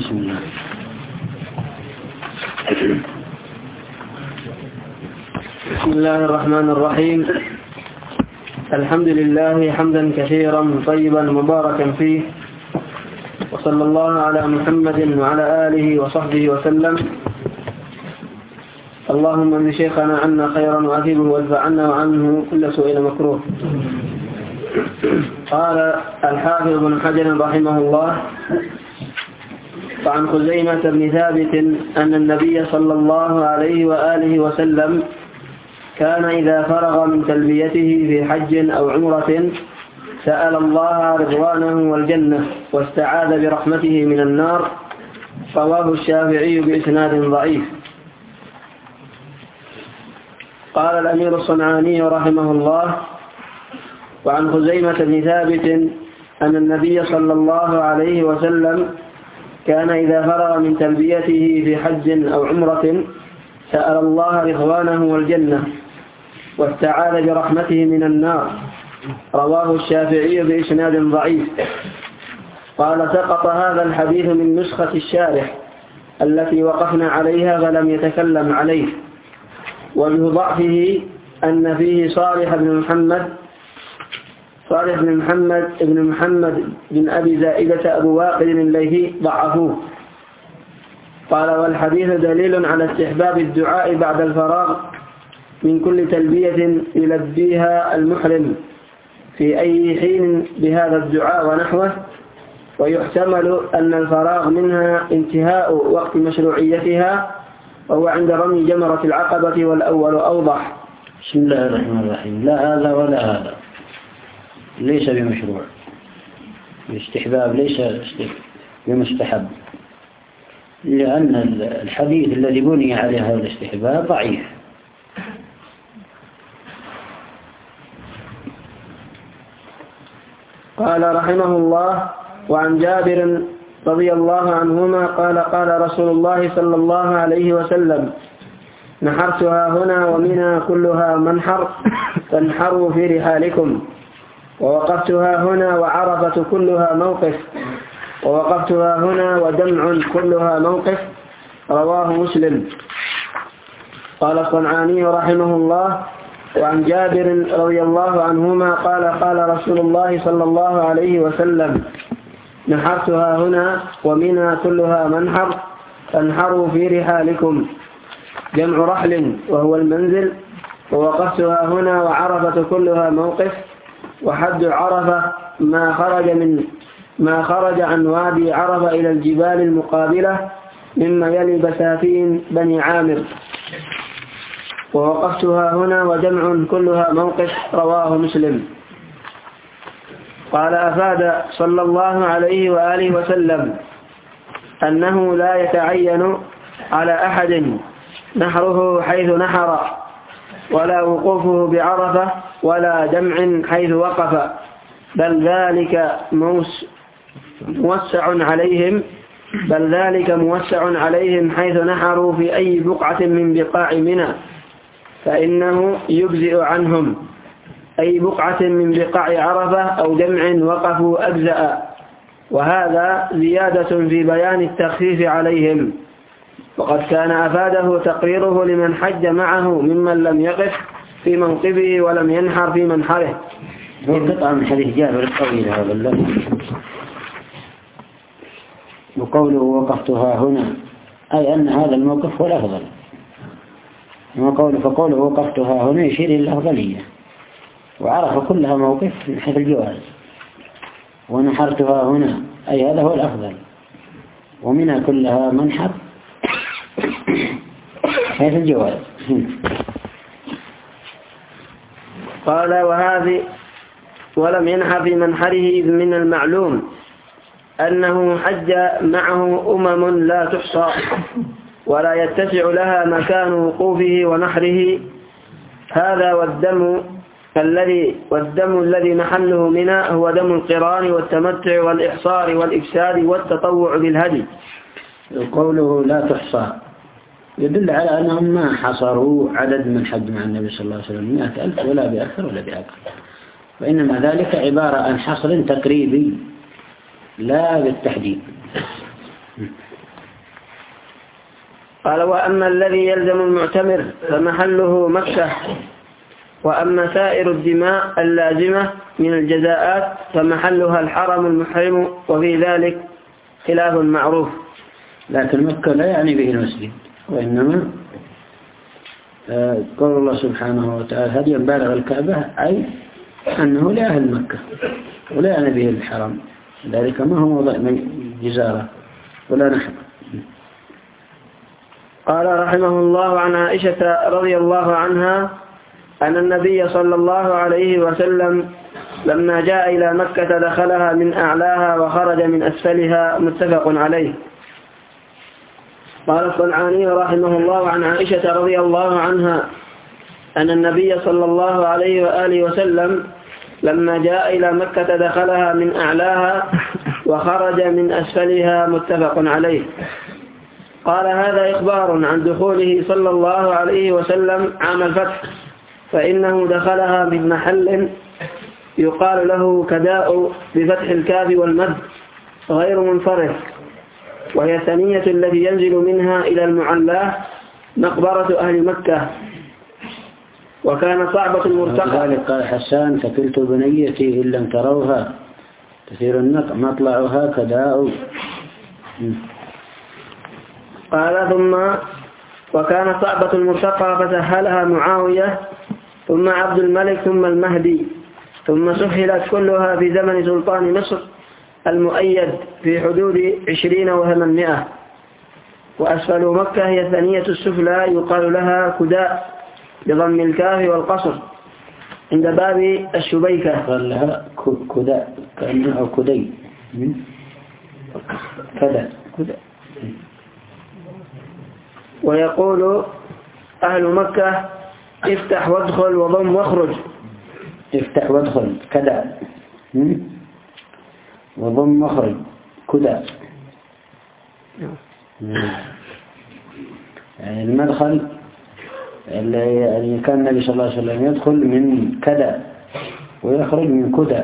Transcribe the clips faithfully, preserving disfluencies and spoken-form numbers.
بسم الله. بسم الله الرحمن الرحيم. الحمد لله حمدا كثيرا طيبا مباركا فيه، وصلى الله على محمد وعلى آله وصحبه وسلم. اللهم من شيخنا عنا خيرا وأثيبه وادفع عنا وعنه كل سوء مكروه. قال الحافظ بن حجر رحمه الله: وعن خزيمة بن ثابت أن النبي صلى الله عليه وآله وسلم كان إذا فرغ من تلبيته في حج أو عمرة سأل الله رضوانه والجنة واستعاذ برحمته من النار. رواه الشافعي بإسناد ضعيف. قال الأمير الصنعاني رحمه الله: وعن خزيمة بن ثابت أن النبي صلى الله عليه وسلم كان إذا فرغ من تلبيته في حج أو عمرة سأل الله رضوانه والجنة واستعاذ برحمته من النار. رواه الشافعي بإسناد ضعيف. قال: سقط هذا الحديث من نسخة الشارح التي وقفنا عليها فلم يتكلم عليه، ومن ضعفه أن فيه صالح بن محمد صالح بن محمد بن محمد بن أبي زائدة أبو واقد الليثي ضعفوه. قال: والحديث دليل على استحباب الدعاء بعد الفراغ من كل تلبية يلبيها المحرم في أي حين بهذا الدعاء ونحوه، ويحتمل أن الفراغ منها انتهاء وقت مشروعيتها، وهو عند رمي جمرة العقبة، والأول أوضح. بسم الله الرحمن الرحيم. لا هذا ولا هذا ليس بمشروع، الاستحباب ليس بمستحب، لأن الحديث الذي بني عليه هذا الاستحباب ضعيف. قال رحمه الله: وعن جابر رضي الله عنهما قال: قال رسول الله صلى الله عليه وسلم: نحرتها هنا ومنى كلها منحر فانحروا في رحالكم، ووقفتها هنا وعرفة كلها موقف، ووقفتها هنا ودمع كلها موقف. رواه مسلم. قال الصنعاني رحمه الله: وعن جابر رضي الله عنهما قال: قال رسول الله صلى الله عليه وسلم: نحرتها هنا ومنى كلها منحر فانحروا في رحالكم، جمع رحل وهو المنزل، ووقفتها هنا وعرفة كلها موقف، وحد عرفة ما خرج من ما خرج عن وادي عرفة إلى الجبال المقابلة مما يلي بساتين بني عامر، ووقفتها هنا وجمع كلها موقف. رواه مسلم. قال: أفاد صلى الله عليه وآله وسلم أنه لا يتعين على أحد نحره حيث نحر، ولا وقوفه بعرفة، ولا جمع حيث وقف، بل ذلك موسع عليهم بل ذلك موسع عليهم حيث نحروا في أي بقعة من بقاع منى، فإنه يجزئ عنهم، أي بقعة من بقاع عرفة أو جمع وقفوا أجزأ. وهذا زيادة في بيان التخفيف عليهم، وقد كان أفاده تقريره لمن حج معه ممن لم يقف في موقفه ولم ينحر في منحره. قطعة من حديث جابر الطويل هذا الذي وقوله وقفتها هنا، أي أن هذا الموقف هو الأفضل، وقوله فقوله وقفتها هنا يشير إلى الأفضلية، وعرف كلها موقف من حيث الجواز، ونحرتها هنا أي هذا هو الأفضل، ومنها كلها منحر حيث الجواز. قال: وهذه ولم ينحر في منحره، إذ من المعلوم أنه حج معه أمم لا تحصى ولا يتسع لها مكان وقوفه ونحره. هذا والدم الذي والدم الذي محله منى هو دم القران والتمتع والإحصار والإفساد والتطوع بالهدي. قوله لا تحصى يدل على أنهم ما حصروا عدد من حج مع النبي صلى الله عليه وسلم مئة ألف ولا بأكثر ولا بأقل، وإنما ذلك عبارة عن حصر تقريبي لا بالتحديد. قال وأما الذي يلزم المعتمر فمحله مكة، وأما سائر الدماء اللازمة من الجزاءات فمحلها الحرم المحرم، وفي ذلك خلاف معروف. لكن مكة لا يعني به المسجد، وإنما قول الله سبحانه وتعالى هديا بالغ الكعبة، أي أنه لأهل مكة ولا يعني به الحرم، ذلك ما هو موضع جزارة ولا نحن. قال رحمه الله عن عائشة رضي الله عنها أن النبي صلى الله عليه وسلم لما جاء إلى مكة دخلها من أعلاها وخرج من أسفلها، متفق عليه. قال الصنعاني رحمه الله عن عائشة رضي الله عنها أن النبي صلى الله عليه وآله وسلم لما جاء إلى مكة دخلها من أعلاها وخرج من أسفلها، متفق عليه. قال هذا إخبار عن دخوله صلى الله عليه وسلم عام الفتح، فإنه دخلها من محل يقال له كداء بفتح الكاف والمد غير منفرد، وهي ثنية التي ينزل منها إلى المعلاه مقبرة أهل مكة، وكان صعبة المرتقى. ذلك قال حسان ثكلت بنيتي إن لم تروها تثير النق مطلعها كداء. قال ثم وكان صعبة المرتقى فسهلها معاوية ثم عبد الملك ثم المهدي، ثم سهلت كلها في زمن سلطان مصر المؤيد في حدود عشرين وثمانمائة. وأسفل مكة هي الثانية السفلى يقال لها كداء بضم الكاف والقصر عند باب الشبيكة. قال لها كداء كأنه كدي كذا كداء. ويقول أهل مكة افتح وادخل وضم واخرج. افتح وادخل كداء وضم واخرج كداء. يعني المدخل اللي كان النبي صلى الله عليه وسلم يدخل من كدى ويخرج من كدى.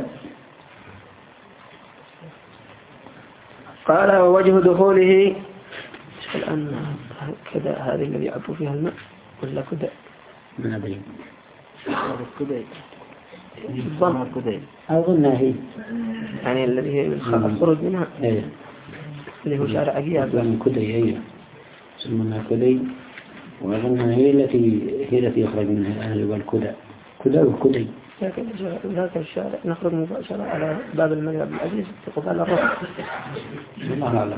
قال ووجه دخوله الآن كدى هذه الذي يعبوا فيها الماء ولا كدى؟ ما أدري. كدى الضم كدى أظنها هي يعني الذي هي الخروج منها إيه. اللي هو شارع أجيال من كدى هي سمنا كدى، وأظنها هي التي هي التي يخرج منها الأهل والكدى كدى وكدى. لكن ذاك الشارع نخرج مباشرة على باب الملك عبد العزيز في قبال الرفع. الله أعلم.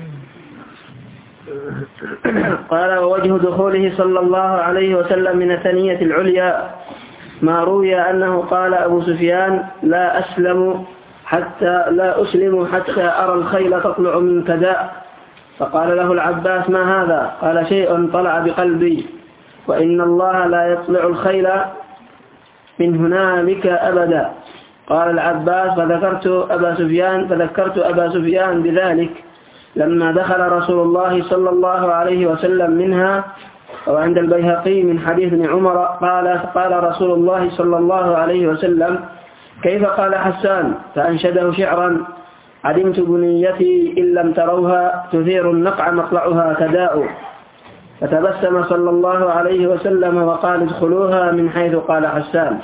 قال ووجه دخوله صلى الله عليه وسلم من الثنية العليا ما روي أنه قال أبو سفيان لا أسلم حتى لا أسلم حتى أرى الخيل تطلع من كداء، فقال له العباس ما هذا؟ قال شيء طلع بقلبي، وإن الله لا يطلع الخيل من هنالك أبدا. قال العباس فذكرت أبا سفيان فذكرت أبا سفيان بذلك لما دخل رسول الله صلى الله عليه وسلم منها. وعند البيهقي من حديث ابن عمر قال قال رسول الله صلى الله عليه وسلم كيف قال حسان؟ فأنشده شعرا علمت بنيتي إن لم تروها تثير النقع مطلعها كداء، فتبسم صلى الله عليه وسلم وقال ادخلوها من حيث قال حسان.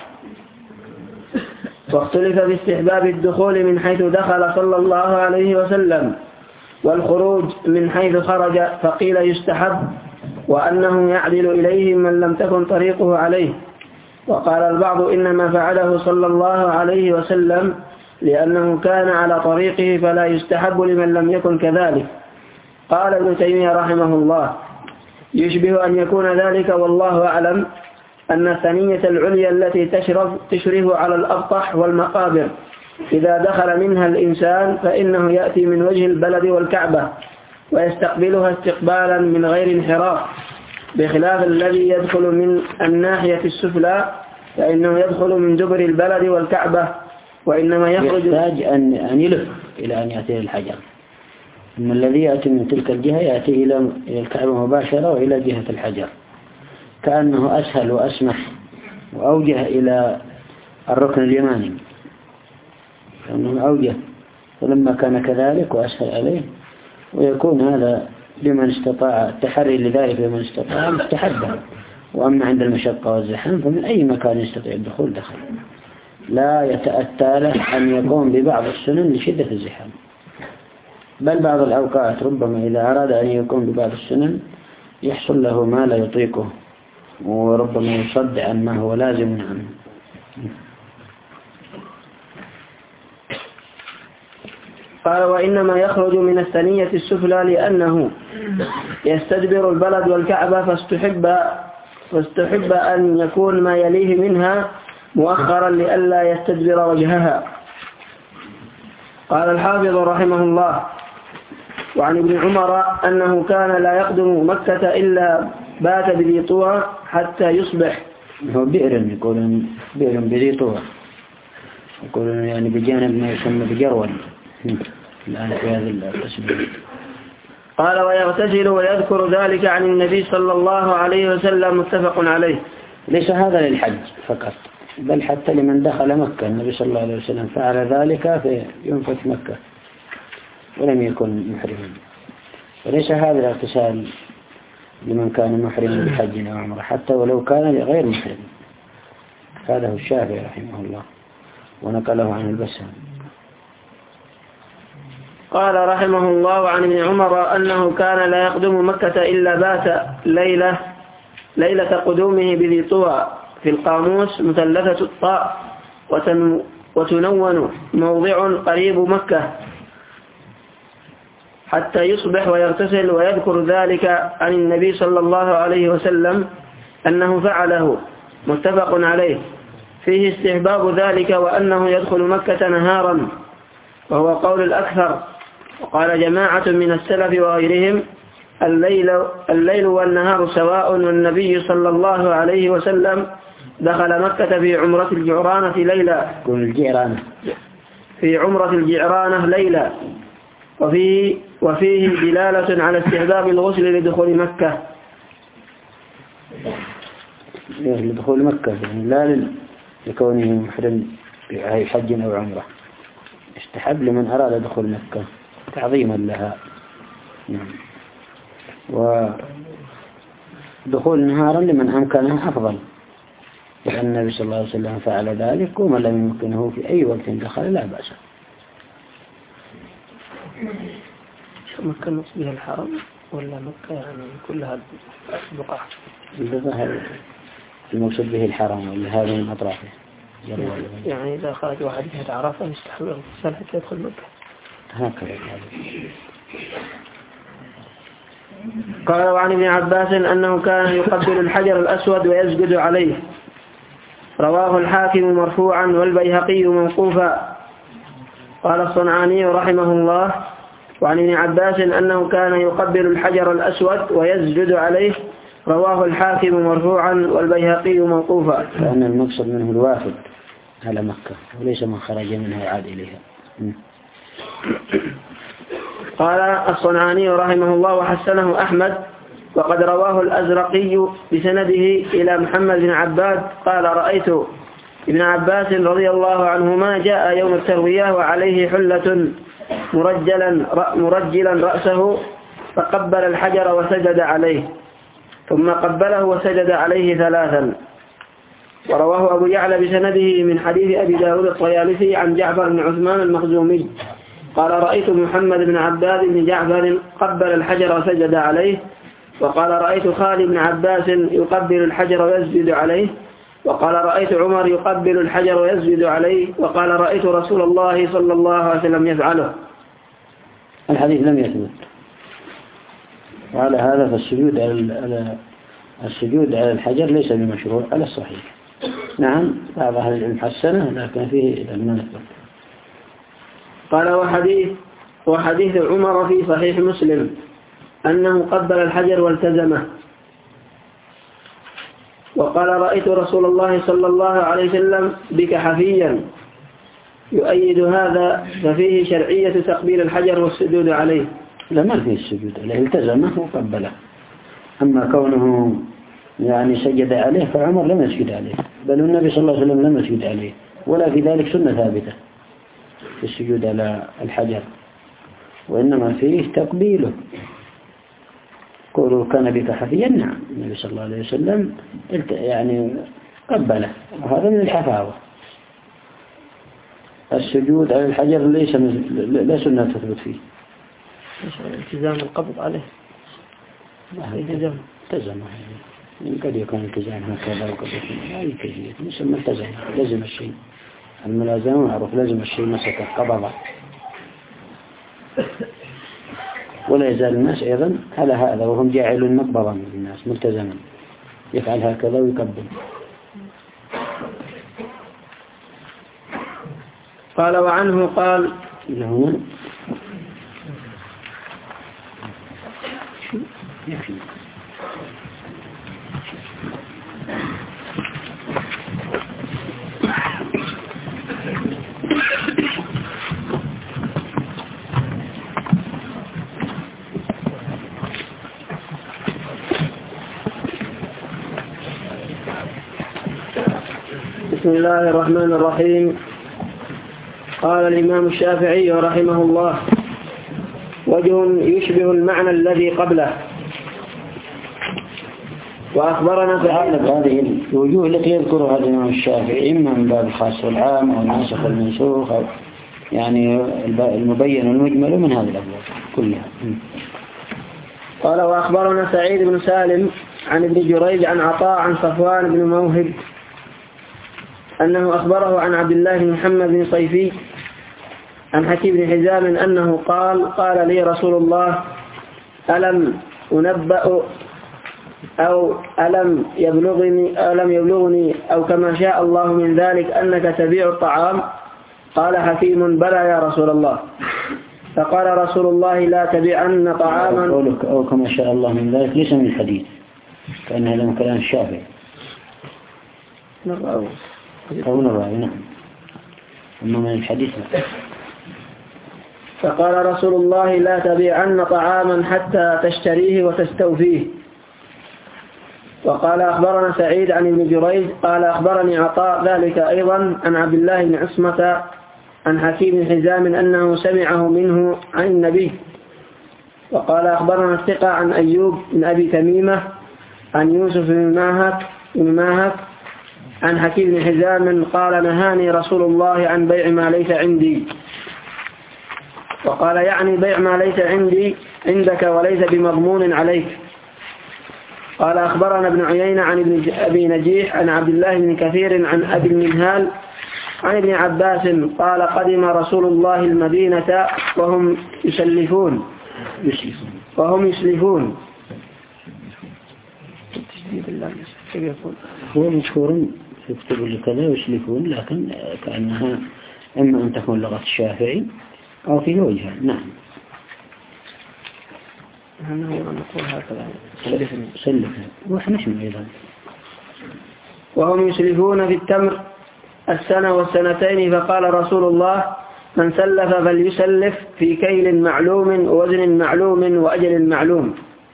واختلف في استحباب الدخول من حيث دخل صلى الله عليه وسلم والخروج من حيث خرج، فقيل يستحب وأنه يعدل إليهم من لم تكن طريقه عليه. وقال البعض إنما فعله صلى الله عليه وسلم لأنه كان على طريقه فلا يستحب لمن لم يكن كذلك. قال ابن تيمية رحمه الله يشبه أن يكون ذلك والله أعلم أن الثنية العليا التي تشرف تشرف على الأبطح والمقابر إذا دخل منها الإنسان فإنه يأتي من وجه البلد والكعبة ويستقبلها استقبالا من غير انحراف، بخلاف الذي يدخل من الناحية السفلى فإنه يدخل من دبر البلد والكعبة وإنما يخرج يحتاج أن أن يلف إلى أن يأتي الحجر. أما الذي يأتي من تلك الجهة يأتي إلى إلى الكعبة مباشرة وإلى جهة الحجر، كأنه أسهل وأسمح وأوجه إلى الركن اليماني، كأنه أوجه، فلما كان كذلك وأسهل عليه ويكون هذا لمن استطاع التحري لذلك لمن استطاع مستحبا، وأما عند المشقة والزحام فمن أي مكان يستطيع الدخول دخل، لا يتأتى له أن يقوم ببعض السنن لشدة الزحام، بل بعض الأوقات ربما إذا أراد أن يقوم ببعض السنن يحصل له ما لا يطيقه، وربما يصد عن ما هو لازم عنه. قال وإنما يخرج من الثنية السفلى لأنه يستدبر البلد والكعبة، فاستحب, فاستحب أن يكون ما يليه منها مؤخرا لئلا يستدبر وجهها. قال الحافظ رحمه الله وعن ابن عمر أنه كان لا يقدم مكة إلا بات بذي طوى حتى يصبح. هو بئر، يقولون بئر بذي طوى، يقولون يعني بجانب ما يسمى بجرول الآن في هذا القسم. قال ويغتسل ويذكر ذلك عن النبي صلى الله عليه وسلم، متفق عليه. ليس هذا للحج فقط، بل حتى لمن دخل مكة النبي صلى الله عليه وسلم فعل ذلك في يوم فتح مكة ولم يكن محرما، وليس هذا الاغتسال لمن كان محرما بحج أو عمره حتى ولو كان غير محرم. هذا هو الشافعي رحمه الله ونقله عن البسام. قال رحمه الله عن ابن عمر أنه كان لا يقدم مكة إلا بات ليلة ليلة قدومه بذي طوى، في القاموس مثلثة الطاء وتنون موضع قريب مكة، حتى يصبح ويغتسل ويذكر ذلك عن النبي صلى الله عليه وسلم أنه فعله، متفق عليه. فيه استحباب ذلك وأنه يدخل مكة نهارا، وهو قول الأكثر. وقال جماعة من السلف وغيرهم الليل, الليل والنهار سواء، والنبي صلى الله عليه وسلم دخل مكة في عمرة الجعرانة ليلة في عمرة الجعرانة ليلة وفيه, وفيه دلالة على استحباب الغسل لدخول مكة. لدخول مكة لا لكونه محرم بأي حج أو عمرة، استحب لمن أراد دخول مكة تعظيما لها. ودخول نهارا لمن أمكنه أفضل، لأن النبي صلى الله عليه وسلم فعل ذلك، ومن لم يمكنه في أي وقت دخل لا بأس. مكة نص بها الحرم ولا مكة يعني كلها بقعة؟ الظاهر المقصود به الحرم ولا هذه من أطرافه. يعني إذا خرج واحد جهة عرفة يستحب الاغتسال حتى يدخل مكة. هكذا. قال وعن ابن عباس أنه كان يقبل الحجر الأسود ويسجد عليه، رواه الحاكم مرفوعا والبيهقي موقوفا. قال الصنعاني رحمه الله وعن ابن عباس أنه كان يقبل الحجر الأسود ويسجد عليه، رواه الحاكم مرفوعا والبيهقي موقوفا. لأن المقصد منه الوافد على مكة وليس من خرج منها وعاد إليها. قال الصنعاني رحمه الله وحسنه أحمد، وقد رواه الأزرقي بسنده إلى محمد بن عباد قال رأيت ابن عباس رضي الله عنهما جاء يوم التروية وعليه حلة مرجلا مرجلا رأسه، فقبل الحجر وسجد عليه، ثم قبله وسجد عليه ثلاثا. ورواه أبو يعلى بسنده من حديث أبي داود الطيالسي عن جعفر بن عثمان المخزومي قال رأيت محمد بن عباد بن جعفر قبل الحجر وسجد عليه، وقال رأيت خالد بن عباس يقبل الحجر ويسجد عليه، وقال رأيت عمر يقبل الحجر ويسجد عليه، وقال رأيت رسول الله صلى الله عليه وسلم يفعله. الحديث لم يثبت، وعلى هذا فالسجود على السجود على الحجر ليس بمشروع على الصحيح. نعم بعض أهل العلم حسنه لكن فيه ما نثبت. قال وحديث وحديث عمر في صحيح مسلم أنه قبل الحجر والتزمه. وقال رأيت رسول الله صلى الله عليه وسلم بك حفيا، يؤيد هذا، ففيه شرعية تقبيل الحجر والسجود عليه. لا ما فيه السجود عليه، التزمه وقبله. أما كونه يعني سجد عليه فعمر لم يسجد عليه، بل النبي صلى الله عليه وسلم لم يسجد عليه، ولا في ذلك سنة ثابتة في السجود على الحجر، وإنما فيه تقبيله قولوا كان بك حفيا، نعم النبي صلى الله عليه وسلم يعني قبله، وهذا من الحفاوة. السجود على الحجر ليس لا سنة تثبت فيه. التزام القبض عليه التزام التزام قد يكون التزام هكذا وقد يكون أي كيفية يسمى التزام، لازم الشيء الملازمة معروف، لازم الشيء مسكه قبضه. ولا يزال الناس أيضا على هذا وهم جاعلون مقبضا من الناس ملتزما، يفعل هكذا ويقبل. قال وعنه قال هنا بسم الله الرحمن الرحيم. قال الإمام الشافعي رحمه الله: وجه يشبه المعنى الذي قبله. وأخبرنا تعالى هذه الوجوه التي يذكرها الإمام الشافعي إما من باب الخاص والعام أو الناسخ والمنسوخ أو يعني المبين والمجمل من هذه الأبواب كلها. قال وأخبرنا سعيد بن سالم عن ابن جريج عن عطاء عن صفوان بن موهب أنه أخبره عن عبد الله بن محمد بن صيفي عن حكيم بن حزام أنه قال: قال لي رسول الله: ألم أنبأ أو ألم يبلغني ألم يبلغني أو كما شاء الله من ذلك أنك تبيع الطعام؟ قال حكيم: بلى يا رسول الله. فقال رسول الله: لا تبيعن طعاما قولك أو كما شاء الله من ذلك ليس من الحديث، كأن هذا من كلام الشافعي أو نرى نعم، أما من الحديث. فقال رسول الله: لا تبيعن طعاما حتى تشتريه وتستوفيه. وقال أخبرنا سعيد عن ابن جريج قال أخبرني عطاء ذلك أيضا عن عبد الله بن عصمة عن حكيم بن حزام أنه سمعه منه عن النبي. وقال أخبرنا الثقة عن أيوب بن أبي تميمة عن يوسف بن ماهك بن ماهك عن حكيم بن حزام قال: نهاني رسول الله عن بيع ما ليس عندي. وقال يعني بيع ما ليس عندي عندك وليس بمضمون عليك. قال أخبرنا ابن عيينة عن ابن أبي نجيح عن عبد الله بن كثير عن أبي المنهال عن ابن عباس قال: قدم رسول الله المدينة وهم يسلفون وهم يسلفون هو مشهور يكتب لكذا يسلفون، لكن كأنها إما أن تكون لغة الشافعي أو في وجهها. نعم نقول هكذا سلفها ونحن أيضا. وهم يسلفون في التمر السنة والسنتين. فقال رسول الله: من سلف فليسلف في كيل معلوم ووزن معلوم وأجل معلوم.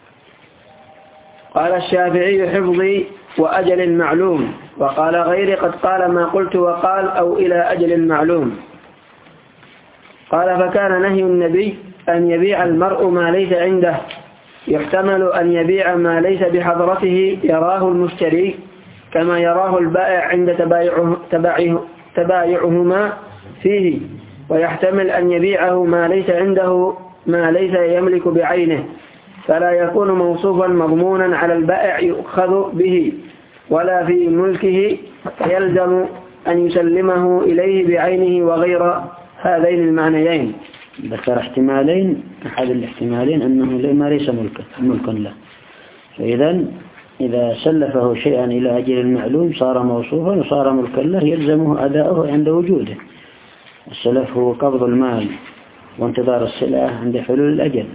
قال الشافعي: حفظي وأجل معلوم. وقال غيري: قد قال ما قلت وقال أو إلى أجل معلوم. قال: فكان نهي النبي أن يبيع المرء ما ليس عنده، يحتمل أن يبيع ما ليس بحضرته يراه المشتري كما يراه البائع عند تبايعه تبايعه تبايعهما فيه، ويحتمل أن يبيعه ما ليس عنده ما ليس يملك بعينه، فلا يكون موصوفا مضمونا على البائع يؤخذ به ولا في ملكه، يلزم أن يسلمه إليه بعينه وغير هذين المعنيين. ذكر احتمالين، أحد الاحتمالين أنه ما ليس ملكا ملكا له، فإذا إذا سلفه شيئا إلى أجل المعلوم صار موصوفا وصار ملكا له، يلزمه أداؤه عند وجوده. السلف هو قبض المال وانتظار السلعة عند حلول الأجل.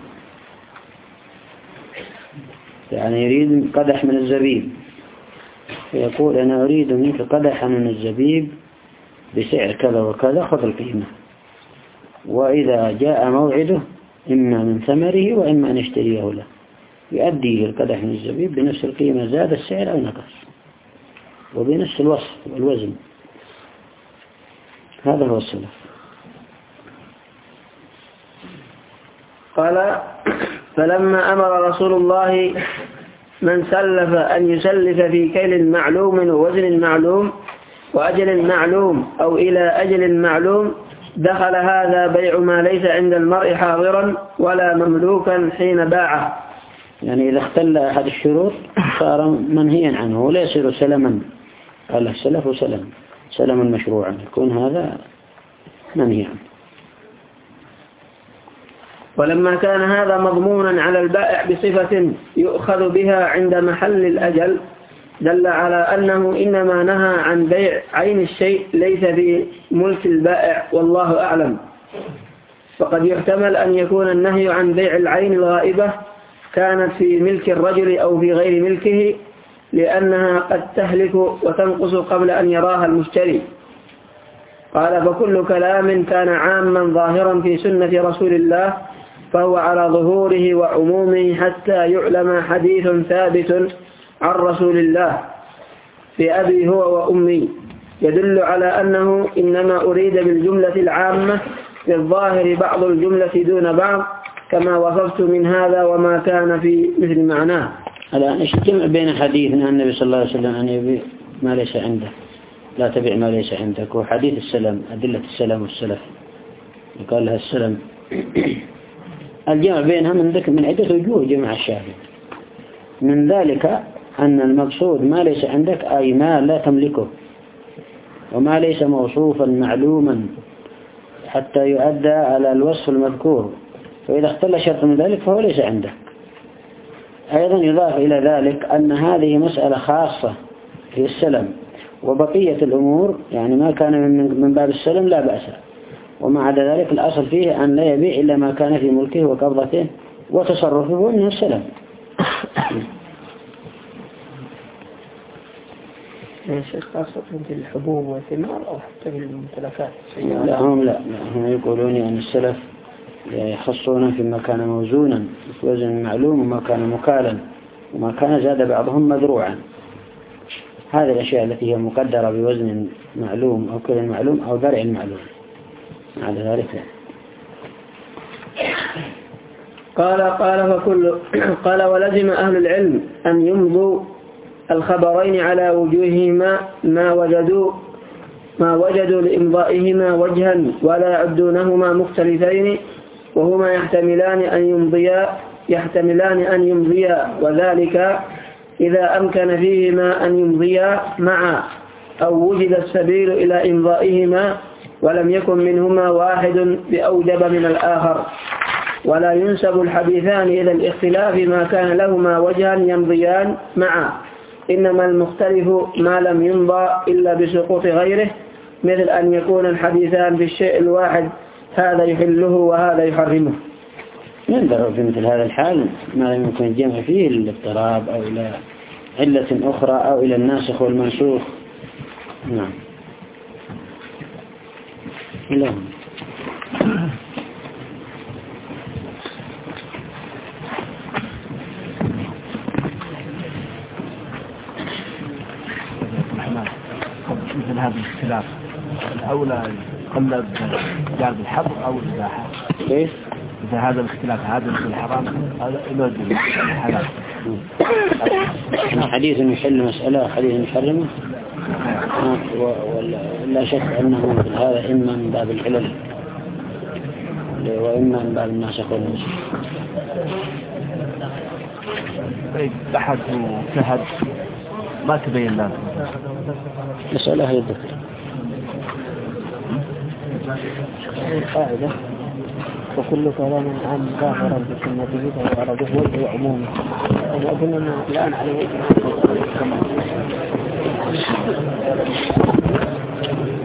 يعني يريد قدح من الزبيب فيقول: أنا أريد منك قدحا من الزبيب بسعر كذا وكذا، خذ القيمة. وإذا جاء موعده إما من ثمره وإما أن يشتريه له، يؤديه القدح من الزبيب بنفس القيمة، زاد السعر أو نقص، وبنفس الوصف والوزن. هذا هو السلف. قال فلما أمر رسول الله من سلف أن يسلف في كيل معلوم ووزن معلوم وأجل معلوم أو إلى أجل معلوم دخل هذا بيع ما ليس عند المرء حاضرا ولا مملوكا حين باعه. يعني إذا اختل أحد الشروط صار منهيا عنه ولا يصير سلما. قال السلف وسلم سلما مشروعا يكون هذا منهي عنه. ولما كان هذا مضمونا على البائع بصفة يؤخذ بها عند محل الأجل دل على أنه إنما نهى عن بيع عين الشيء ليس في ملك البائع والله أعلم. فقد يحتمل أن يكون النهي عن بيع العين الغائبة كانت في ملك الرجل أو في غير ملكه لأنها قد تهلك وتنقص قبل أن يراها المشتري. قال فكل كلام كان عاما ظاهرا في سنة رسول الله فهو على ظهوره وعمومه حتى يعلم حديث ثابت عن رسول الله في أبي هو وأمي يدل على أنه إنما أريد بالجملة العامة في الظاهر بعض الجملة دون بعض كما وصفت من هذا وما كان في مثل معناه. الآن إيش الجمع بين حديثنا النبي صلى الله عليه وسلم أن يبيع ما ليس عنده لا تبيع ما ليس عندك وحديث السلام أدلة السلام والسلف يقال لها السلام الجمع بينها من ذلك من عدة وجوه جمع الشافعي. من ذلك أن المقصود ما ليس عندك أي ما لا تملكه وما ليس موصوفا معلوما حتى يؤدى على الوصف المذكور فإذا اختل شرط من ذلك فهو ليس عندك. أيضا يضاف إلى ذلك أن هذه مسألة خاصة في السلم وبقية الأمور يعني ما كان من باب السلم لا بأس وما عدا ذلك الأصل فيه أن لا يبيع إلا ما كان في ملكه وقبضته وتصرفه من السلم. يا شيخ خاصة في الحبوب والثمار أو حتى في الممتلكات لا هم لا هم يقولون أن السلف يخصون فيما كان موزونا في وزن معلوم وما كان مكالا وما كان زاد بعضهم مذروعا. هذه الأشياء التي هي مقدرة بوزن معلوم أو كيل معلوم أو ذرع معلوم على ذلك لا. قال قال فكل قال ولزم أهل العلم أن يمضوا الخبرين على وجوههما ما وجدوا ما وجدوا لإمضائهما وجها ولا يعدونهما مختلفين وهما يحتملان أن يمضيا يحتملان أن يمضيا وذلك إذا أمكن فيهما أن يمضيا معا أو وجد السبيل إلى إمضائهما ولم يكن منهما واحد بأوجب من الآخر. ولا ينسب الحديثان إلى الاختلاف ما كان لهما وجها يمضيان معا إنما المختلف ما لم يمضى إلا بسقوط غيره مثل أن يكون الحديثان في الشيء الواحد هذا يحله وهذا يحرمه. ينظر في مثل هذا الحال ما لم يكن الجمع فيه الاضطراب أو إلى علة أخرى أو إلى الناسخ والمنسوخ. نعم. لا. مثل هذا الاختلاف الأولى يقلب جانب الحظر أو الإباحة. كيف؟ إذا هذا الاختلاف هذا مثل الحرام هذا يوجد الحلال. حديث يحل مسألة حديث يحرمه ولا شك أنه مثل هذا إما من باب العلل وإما من باب الناسخ والمنسوخ. بحث وشهد ما تبين لنا مسألة هي الذكر القاعدة وكل كلام عام ظاهرا بسنته فهو على ظهوره وعمومه. وأظن أنه الآن على وجه